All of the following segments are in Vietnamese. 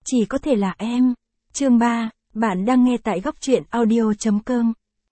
Chỉ có thể là em. Chương 3, bạn đang nghe tại góc truyện audio.com.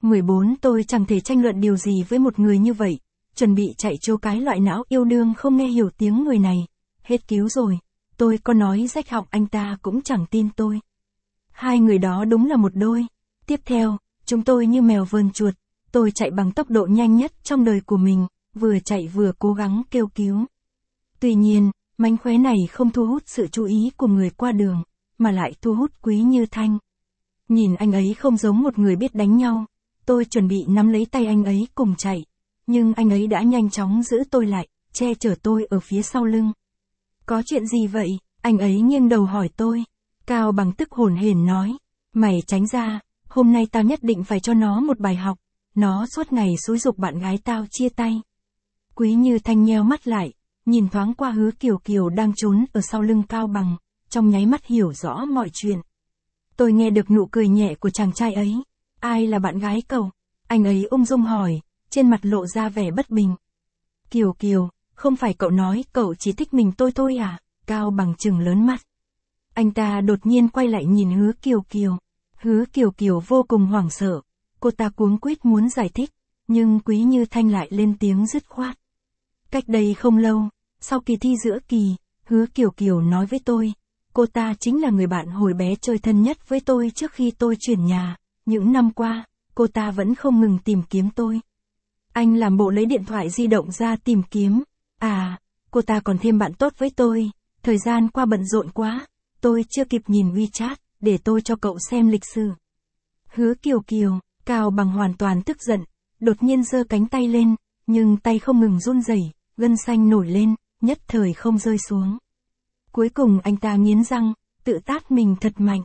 14 Tôi chẳng thể tranh luận điều gì với một người như vậy, chuẩn bị chạy trô cái loại não yêu đương không nghe hiểu tiếng người này. Hết cứu rồi, tôi có nói rách họng anh ta cũng chẳng tin tôi. Hai người đó đúng là một đôi. Tiếp theo, chúng tôi như mèo vờn chuột, tôi chạy bằng tốc độ nhanh nhất trong đời của mình, vừa chạy vừa cố gắng kêu cứu. Tuy nhiên, mánh khóe này không thu hút sự chú ý của người qua đường, mà lại thu hút Quý Như Thanh. Nhìn anh ấy không giống một người biết đánh nhau, tôi chuẩn bị nắm lấy tay anh ấy cùng chạy, nhưng anh ấy đã nhanh chóng giữ tôi lại, che chở tôi ở phía sau lưng. Có chuyện gì vậy? Anh ấy nghiêng đầu hỏi tôi. Cao Bằng tức hổn hển nói, mày tránh ra, hôm nay tao nhất định phải cho nó một bài học, nó suốt ngày xúi giục bạn gái tao chia tay. Quý Như Thanh nheo mắt lại, nhìn thoáng qua Hứa Kiều Kiều đang trốn ở sau lưng Cao Bằng, trong nháy mắt hiểu rõ mọi chuyện. Tôi nghe được nụ cười nhẹ của chàng trai ấy. Ai là bạn gái cậu? Anh ấy ung dung hỏi, trên mặt lộ ra vẻ bất bình. Kiều Kiều, không phải cậu nói cậu chỉ thích mình tôi thôi à? Cao Bằng trừng lớn mắt. Anh ta đột nhiên quay lại nhìn Hứa Kiều Kiều. Hứa Kiều Kiều vô cùng hoảng sợ. Cô ta cuống quýt muốn giải thích, nhưng Quý Như Thanh lại lên tiếng dứt khoát. Cách đây không lâu, sau kỳ thi giữa kỳ, Hứa Kiều Kiều nói với tôi, cô ta chính là người bạn hồi bé chơi thân nhất với tôi trước khi tôi chuyển nhà. Những năm qua, cô ta vẫn không ngừng tìm kiếm tôi. Anh làm bộ lấy điện thoại di động ra tìm kiếm. À, cô ta còn thêm bạn tốt với tôi. Thời gian qua bận rộn quá, tôi chưa kịp nhìn WeChat, để tôi cho cậu xem lịch sử. Hứa Kiều Kiều, Cao Bằng hoàn toàn tức giận, đột nhiên giơ cánh tay lên, nhưng tay không ngừng run rẩy, gân xanh nổi lên, nhất thời không rơi xuống. Cuối cùng anh ta nghiến răng, tự tát mình thật mạnh.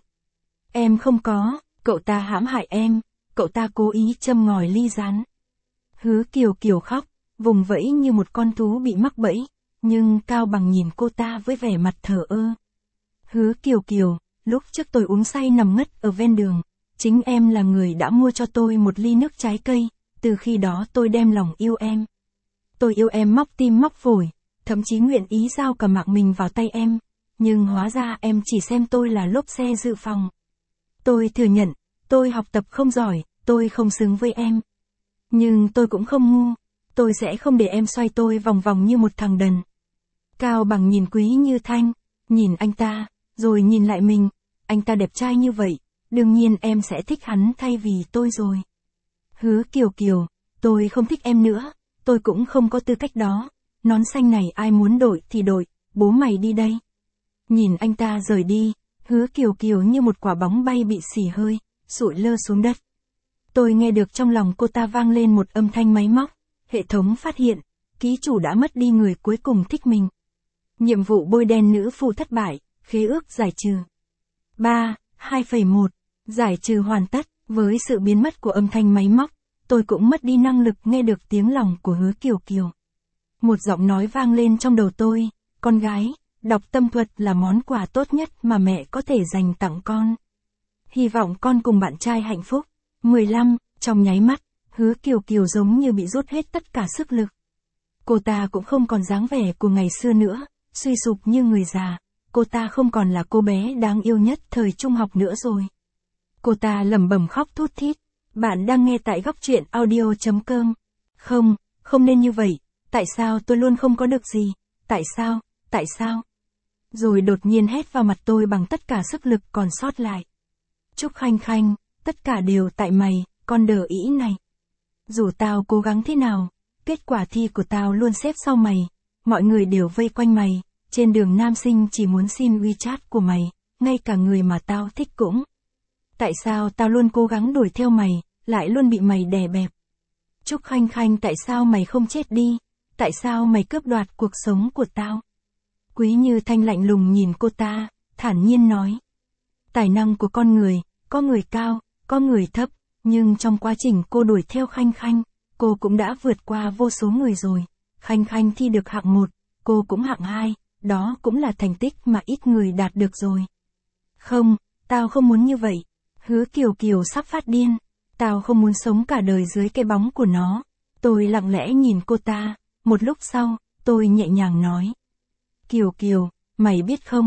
Em không có, cậu ta hãm hại em, cậu ta cố ý châm ngòi ly gián. Hứa Kiều Kiều khóc, vùng vẫy như một con thú bị mắc bẫy, nhưng Cao Bằng nhìn cô ta với vẻ mặt thờ ơ. Hứa Kiều Kiều, lúc trước tôi uống say nằm ngất ở ven đường, chính em là người đã mua cho tôi một ly nước trái cây, từ khi đó tôi đem lòng yêu em. Tôi yêu em móc tim móc phổi, thậm chí nguyện ý giao cả mạng mình vào tay em, nhưng hóa ra em chỉ xem tôi là lốp xe dự phòng. Tôi thừa nhận, tôi học tập không giỏi, tôi không xứng với em. Nhưng tôi cũng không ngu, tôi sẽ không để em xoay tôi vòng vòng như một thằng đần. Cao Bằng nhìn Quý Như Thanh, nhìn anh ta, rồi nhìn lại mình, anh ta đẹp trai như vậy, đương nhiên em sẽ thích hắn thay vì tôi rồi. Hứa Kiều Kiều, tôi không thích em nữa, tôi cũng không có tư cách đó, nón xanh này ai muốn đổi thì đổi, bố mày đi đây. Nhìn anh ta rời đi, Hứa Kiều Kiều như một quả bóng bay bị xì hơi, sụi lơ xuống đất. Tôi nghe được trong lòng cô ta vang lên một âm thanh máy móc, hệ thống phát hiện, ký chủ đã mất đi người cuối cùng thích mình. Nhiệm vụ bôi đen nữ phụ thất bại, khế ước giải trừ. 2.1 Giải trừ hoàn tất. Với sự biến mất của âm thanh máy móc, tôi cũng mất đi năng lực nghe được tiếng lòng của Hứa Kiều Kiều. Một giọng nói vang lên trong đầu tôi, con gái, đọc tâm thuật là món quà tốt nhất mà mẹ có thể dành tặng con. Hy vọng con cùng bạn trai hạnh phúc. 15, trong nháy mắt, Hứa Kiều Kiều giống như bị rút hết tất cả sức lực. Cô ta cũng không còn dáng vẻ của ngày xưa nữa, suy sụp như người già. Cô ta không còn là cô bé đáng yêu nhất thời trung học nữa rồi. Cô ta lẩm bẩm khóc thút thít. Bạn đang nghe tại góc truyện audio.com. Không, không nên như vậy. Tại sao tôi luôn không có được gì? Tại sao? Rồi đột nhiên hét vào mặt tôi bằng tất cả sức lực còn sót lại. Trúc Khanh Khanh, tất cả đều tại mày, con đờ ĩ này. Dù tao cố gắng thế nào, kết quả thi của tao luôn xếp sau mày. Mọi người đều vây quanh mày. Trên đường nam sinh chỉ muốn xin WeChat của mày, ngay cả người mà tao thích cũng. Tại sao tao luôn cố gắng đuổi theo mày, lại luôn bị mày đè bẹp? Trúc Khanh Khanh, tại sao mày không chết đi? Tại sao mày cướp đoạt cuộc sống của tao? Quý Như Thanh lạnh lùng nhìn cô ta, thản nhiên nói. Tài năng của con người, có người cao, có người thấp, nhưng trong quá trình cô đuổi theo Khanh Khanh, cô cũng đã vượt qua vô số người rồi. Khanh Khanh thi được hạng 1, cô cũng hạng 2, đó cũng là thành tích mà ít người đạt được rồi. Không, tao không muốn như vậy. Hứa Kiều Kiều sắp phát điên. Tao không muốn sống cả đời dưới cái bóng của nó. Tôi lặng lẽ nhìn cô ta, một lúc sau, tôi nhẹ nhàng nói. Kiều Kiều, mày biết không,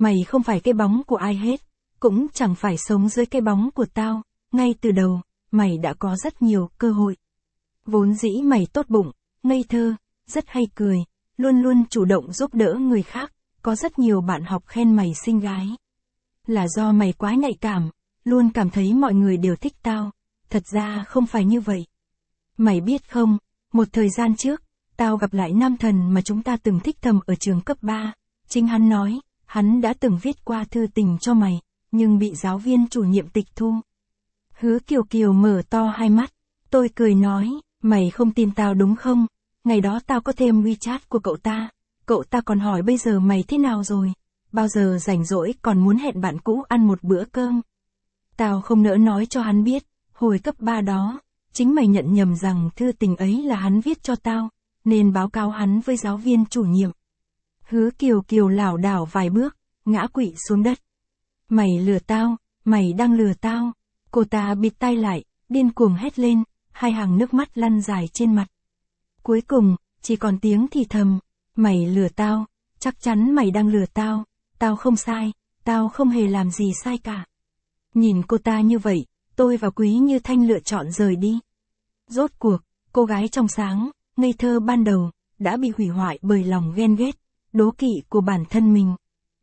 mày không phải cái bóng của ai hết, cũng chẳng phải sống dưới cái bóng của tao, ngay từ đầu, mày đã có rất nhiều cơ hội. Vốn dĩ mày tốt bụng, ngây thơ, rất hay cười, luôn luôn chủ động giúp đỡ người khác, có rất nhiều bạn học khen mày xinh gái. Là do mày quá nhạy cảm, luôn cảm thấy mọi người đều thích tao, thật ra không phải như vậy. Mày biết không, một thời gian trước, tao gặp lại nam thần mà chúng ta từng thích thầm ở trường cấp 3, chính hắn nói, hắn đã từng viết qua thư tình cho mày, nhưng bị giáo viên chủ nhiệm tịch thu. Hứa Kiều Kiều mở to hai mắt, tôi cười nói, mày không tin tao đúng không? Ngày đó tao có thêm WeChat của cậu ta còn hỏi bây giờ mày thế nào rồi? Bao giờ rảnh rỗi còn muốn hẹn bạn cũ ăn một bữa cơm? Tao không nỡ nói cho hắn biết, hồi cấp 3 đó, chính mày nhận nhầm rằng thư tình ấy là hắn viết cho tao, nên báo cáo hắn với giáo viên chủ nhiệm. Hứa Kiều Kiều lảo đảo vài bước, ngã quỵ xuống đất. Mày lừa tao, mày đang lừa tao. Cô ta bịt tai lại, điên cuồng hét lên, hai hàng nước mắt lăn dài trên mặt. Cuối cùng, chỉ còn tiếng thì thầm, mày lừa tao, chắc chắn mày đang lừa tao, tao không sai, tao không hề làm gì sai cả. Nhìn cô ta như vậy, tôi và Quý Như Thanh lựa chọn rời đi. Rốt cuộc, cô gái trong sáng, ngây thơ ban đầu, đã bị hủy hoại bởi lòng ghen ghét, đố kỵ của bản thân mình.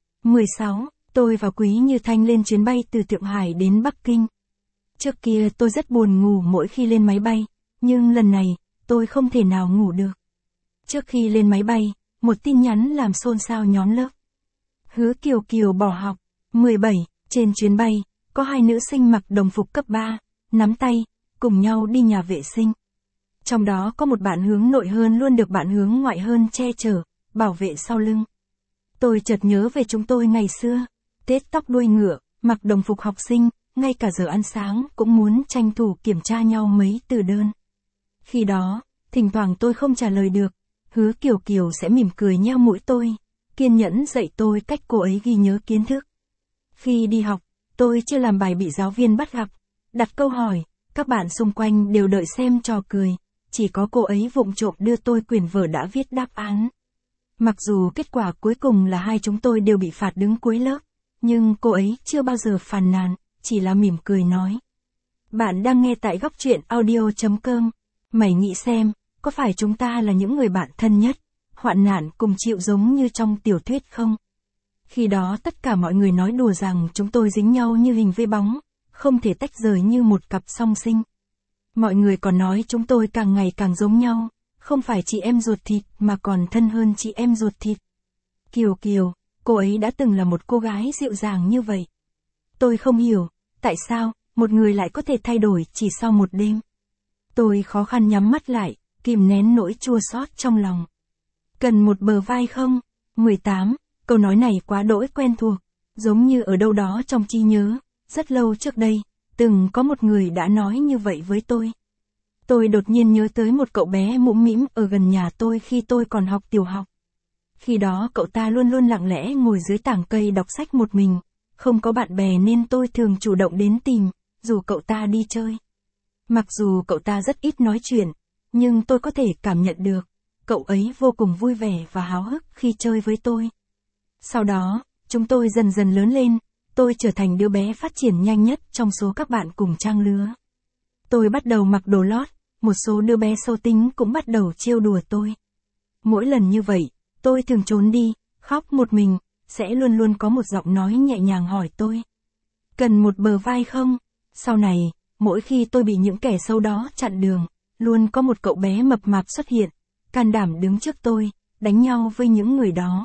16. Tôi và Quý Như Thanh lên chuyến bay từ Thượng Hải đến Bắc Kinh. Trước kia tôi rất buồn ngủ mỗi khi lên máy bay, nhưng lần này, tôi không thể nào ngủ được. Trước khi lên máy bay, một tin nhắn làm xôn xao nhóm lớp. Hứa Kiều Kiều bỏ học. 17. Trên chuyến bay, có hai nữ sinh mặc đồng phục cấp 3, nắm tay, cùng nhau đi nhà vệ sinh. Trong đó có một bạn hướng nội hơn luôn được bạn hướng ngoại hơn che chở, bảo vệ sau lưng. Tôi chợt nhớ về chúng tôi ngày xưa, tết tóc đuôi ngựa, mặc đồng phục học sinh, ngay cả giờ ăn sáng cũng muốn tranh thủ kiểm tra nhau mấy từ đơn. Khi đó, thỉnh thoảng tôi không trả lời được, Hứa Kiều Kiều sẽ mỉm cười nheo mũi tôi, kiên nhẫn dạy tôi cách cô ấy ghi nhớ kiến thức. Khi đi học, tôi chưa làm bài bị giáo viên bắt gặp, đặt câu hỏi, các bạn xung quanh đều đợi xem trò cười, chỉ có cô ấy vụng trộm đưa tôi quyển vở đã viết đáp án. Mặc dù kết quả cuối cùng là hai chúng tôi đều bị phạt đứng cuối lớp, nhưng cô ấy chưa bao giờ phàn nàn, chỉ là mỉm cười nói. Bạn đang nghe tại góc truyện audio.com. Mày nghĩ xem, có phải chúng ta là những người bạn thân nhất, hoạn nạn cùng chịu giống như trong tiểu thuyết không? Khi đó tất cả mọi người nói đùa rằng chúng tôi dính nhau như hình với bóng, không thể tách rời như một cặp song sinh. Mọi người còn nói chúng tôi càng ngày càng giống nhau, không phải chị em ruột thịt mà còn thân hơn chị em ruột thịt. Kiều Kiều, cô ấy đã từng là một cô gái dịu dàng như vậy. Tôi không hiểu, tại sao, một người lại có thể thay đổi chỉ sau một đêm. Tôi khó khăn nhắm mắt lại, kìm nén nỗi chua xót trong lòng. Cần một bờ vai không? 18. Câu nói này quá đỗi quen thuộc, giống như ở đâu đó trong trí nhớ, rất lâu trước đây, từng có một người đã nói như vậy với tôi. Tôi đột nhiên nhớ tới một cậu bé mũm mĩm ở gần nhà tôi khi tôi còn học tiểu học. Khi đó cậu ta luôn luôn lặng lẽ ngồi dưới tảng cây đọc sách một mình, không có bạn bè nên tôi thường chủ động đến tìm, dù cậu ta đi chơi. Mặc dù cậu ta rất ít nói chuyện, nhưng tôi có thể cảm nhận được, cậu ấy vô cùng vui vẻ và háo hức khi chơi với tôi. Sau đó, chúng tôi dần dần lớn lên, tôi trở thành đứa bé phát triển nhanh nhất trong số các bạn cùng trang lứa. Tôi bắt đầu mặc đồ lót, một số đứa bé sâu tính cũng bắt đầu trêu đùa tôi. Mỗi lần như vậy, tôi thường trốn đi, khóc một mình, sẽ luôn luôn có một giọng nói nhẹ nhàng hỏi tôi. Cần một bờ vai không? Sau này, mỗi khi tôi bị những kẻ xấu đó chặn đường, luôn có một cậu bé mập mạp xuất hiện, can đảm đứng trước tôi, đánh nhau với những người đó.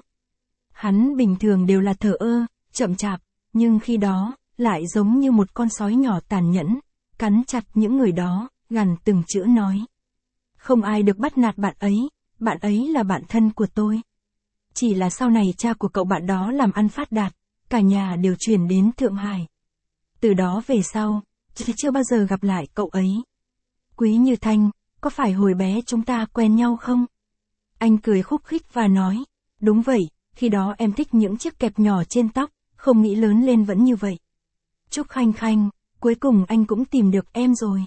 Hắn bình thường đều là thờ ơ, chậm chạp, nhưng khi đó, lại giống như một con sói nhỏ tàn nhẫn, cắn chặt những người đó, gằn từng chữ nói. Không ai được bắt nạt bạn ấy là bạn thân của tôi. Chỉ là sau này cha của cậu bạn đó làm ăn phát đạt, cả nhà đều chuyển đến Thượng Hải. Từ đó về sau, chưa bao giờ gặp lại cậu ấy. Quý Như Thanh, có phải hồi bé chúng ta quen nhau không? Anh cười khúc khích và nói, đúng vậy, khi đó em thích những chiếc kẹp nhỏ trên tóc, không nghĩ lớn lên vẫn như vậy. Chúc Khanh Khanh, cuối cùng anh cũng tìm được em rồi.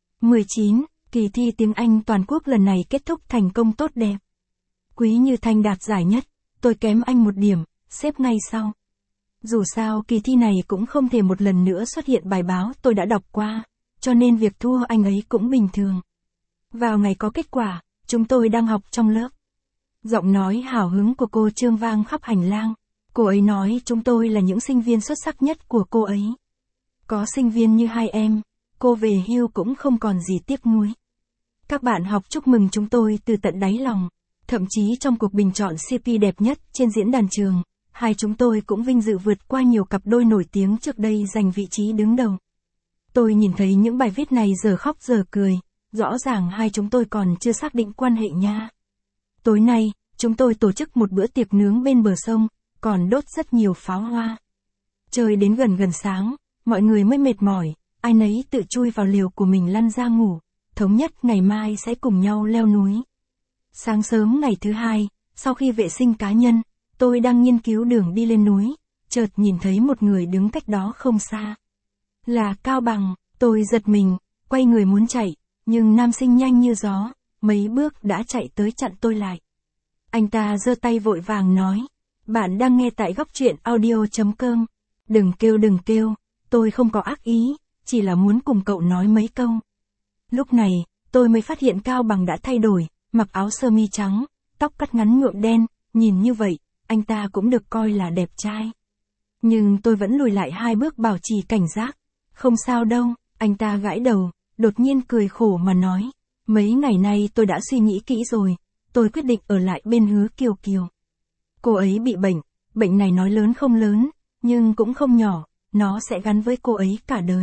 19. Kỳ thi tiếng Anh toàn quốc lần này kết thúc thành công tốt đẹp. Quý Như Thanh đạt giải nhất, tôi kém anh một điểm, xếp ngay sau. Dù sao kỳ thi này cũng không thể một lần nữa xuất hiện bài báo tôi đã đọc qua, cho nên việc thua anh ấy cũng bình thường. Vào ngày có kết quả, chúng tôi đang học trong lớp. Giọng nói hào hứng của cô Trương vang khắp hành lang. Cô ấy nói chúng tôi là những sinh viên xuất sắc nhất của cô ấy. Có sinh viên như hai em, cô về hưu cũng không còn gì tiếc nuối. Các bạn học chúc mừng chúng tôi từ tận đáy lòng. Thậm chí trong cuộc bình chọn CP đẹp nhất trên diễn đàn trường, hai chúng tôi cũng vinh dự vượt qua nhiều cặp đôi nổi tiếng trước đây giành vị trí đứng đầu. Tôi nhìn thấy những bài viết này giờ khóc giờ cười, rõ ràng hai chúng tôi còn chưa xác định quan hệ nha. Tối nay, chúng tôi tổ chức một bữa tiệc nướng bên bờ sông, còn đốt rất nhiều pháo hoa. Trời đến gần sáng, mọi người mới mệt mỏi, ai nấy tự chui vào liều của mình lăn ra ngủ, thống nhất ngày mai sẽ cùng nhau leo núi. Sáng sớm ngày thứ hai, sau khi vệ sinh cá nhân, tôi đang nghiên cứu đường đi lên núi, chợt nhìn thấy một người đứng cách đó không xa. Là Cao Bằng, tôi giật mình, quay người muốn chạy, nhưng nam sinh nhanh như gió, mấy bước đã chạy tới chặn tôi lại. Anh ta giơ tay vội vàng nói, bạn đang nghe tại góc truyện audio.com. Đừng kêu, tôi không có ác ý, chỉ là muốn cùng cậu nói mấy câu. Lúc này, tôi mới phát hiện Cao Bằng đã thay đổi, mặc áo sơ mi trắng, tóc cắt ngắn nhuộm đen, nhìn như vậy, anh ta cũng được coi là đẹp trai. Nhưng tôi vẫn lùi lại 2 bước bảo trì cảnh giác. Không sao đâu, anh ta gãi đầu, đột nhiên cười khổ mà nói. Mấy ngày nay tôi đã suy nghĩ kỹ rồi, tôi quyết định ở lại bên Hứa Kiều Kiều. Cô ấy bị bệnh này nói lớn không lớn, nhưng cũng không nhỏ, nó sẽ gắn với cô ấy cả đời.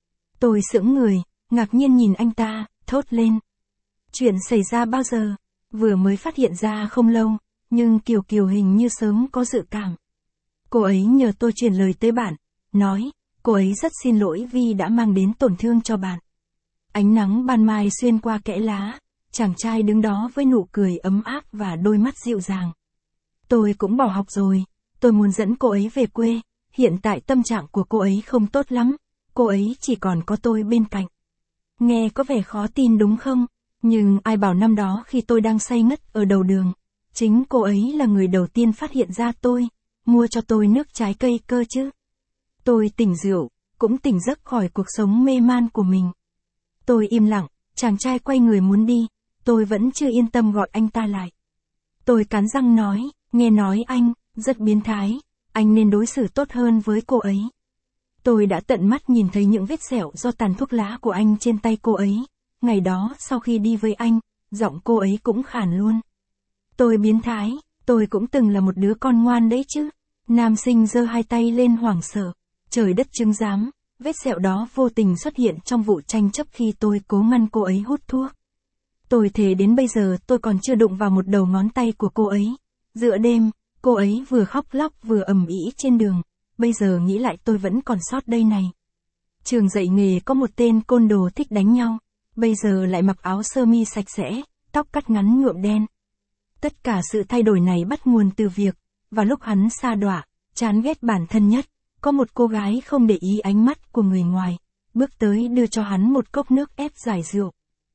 Tôi sững người, ngạc nhiên nhìn anh ta, thốt lên. Chuyện xảy ra bao giờ? Vừa mới phát hiện ra không lâu, nhưng Kiều Kiều hình như sớm có dự cảm. Cô ấy nhờ tôi truyền lời tới bạn, nói, cô ấy rất xin lỗi vì đã mang đến tổn thương cho bạn. Ánh nắng ban mai xuyên qua kẽ lá, chàng trai đứng đó với nụ cười ấm áp và đôi mắt dịu dàng. Tôi cũng bỏ học rồi, tôi muốn dẫn cô ấy về quê, hiện tại tâm trạng của cô ấy không tốt lắm, cô ấy chỉ còn có tôi bên cạnh. Nghe có vẻ khó tin đúng không? Nhưng ai bảo năm đó khi tôi đang say ngất ở đầu đường, chính cô ấy là người đầu tiên phát hiện ra tôi, mua cho tôi nước trái cây cơ chứ. Tôi tỉnh rượu, cũng tỉnh giấc khỏi cuộc sống mê man của mình. Tôi im lặng, chàng trai quay người muốn đi, tôi vẫn chưa yên tâm gọi anh ta lại. Tôi cắn răng nói, nghe nói anh, rất biến thái, anh nên đối xử tốt hơn với cô ấy. Tôi đã tận mắt nhìn thấy những vết sẹo do tàn thuốc lá của anh trên tay cô ấy. Ngày đó sau khi đi với anh, giọng cô ấy cũng khàn luôn. Tôi biến thái, tôi cũng từng là một đứa con ngoan đấy chứ. Nam sinh giơ 2 tay lên hoảng sợ. Trời đất chứng giám, vết sẹo đó vô tình xuất hiện trong vụ tranh chấp khi tôi cố ngăn cô ấy hút thuốc. Tôi thề đến bây giờ tôi còn chưa đụng vào một đầu ngón tay của cô ấy. Giữa đêm, cô ấy vừa khóc lóc vừa ầm ĩ trên đường. Bây giờ nghĩ lại tôi vẫn còn sót đây này. Trường dạy nghề có một tên côn đồ thích đánh nhau. Bây giờ lại mặc áo sơ mi sạch sẽ, tóc cắt ngắn nhuộm đen. Tất cả sự thay đổi này bắt nguồn từ việc, vào lúc hắn sa đọa, chán ghét bản thân nhất, có một cô gái không để ý ánh mắt của người ngoài, bước tới đưa cho hắn một cốc nước ép giải rượu.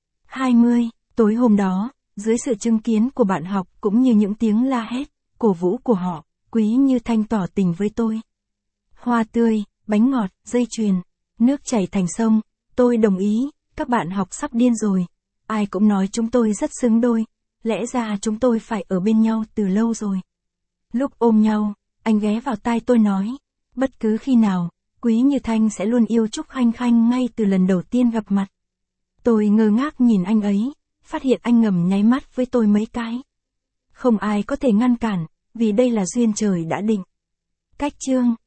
20, tối hôm đó, dưới sự chứng kiến của bạn học cũng như những tiếng la hét, cổ vũ của họ, Quý Như Thanh tỏ tình với tôi. Hoa tươi, bánh ngọt, dây chuyền, nước chảy thành sông, tôi đồng ý, các bạn học sắp điên rồi. Ai cũng nói chúng tôi rất xứng đôi, lẽ ra chúng tôi phải ở bên nhau từ lâu rồi. Lúc ôm nhau, anh ghé vào tai tôi nói, bất cứ khi nào, Quý Như Thanh sẽ luôn yêu Trúc Khanh Khanh ngay từ lần đầu tiên gặp mặt. Tôi ngơ ngác nhìn anh ấy, phát hiện anh ngầm nháy mắt với tôi mấy cái. Không ai có thể ngăn cản, vì đây là duyên trời đã định. Cách chương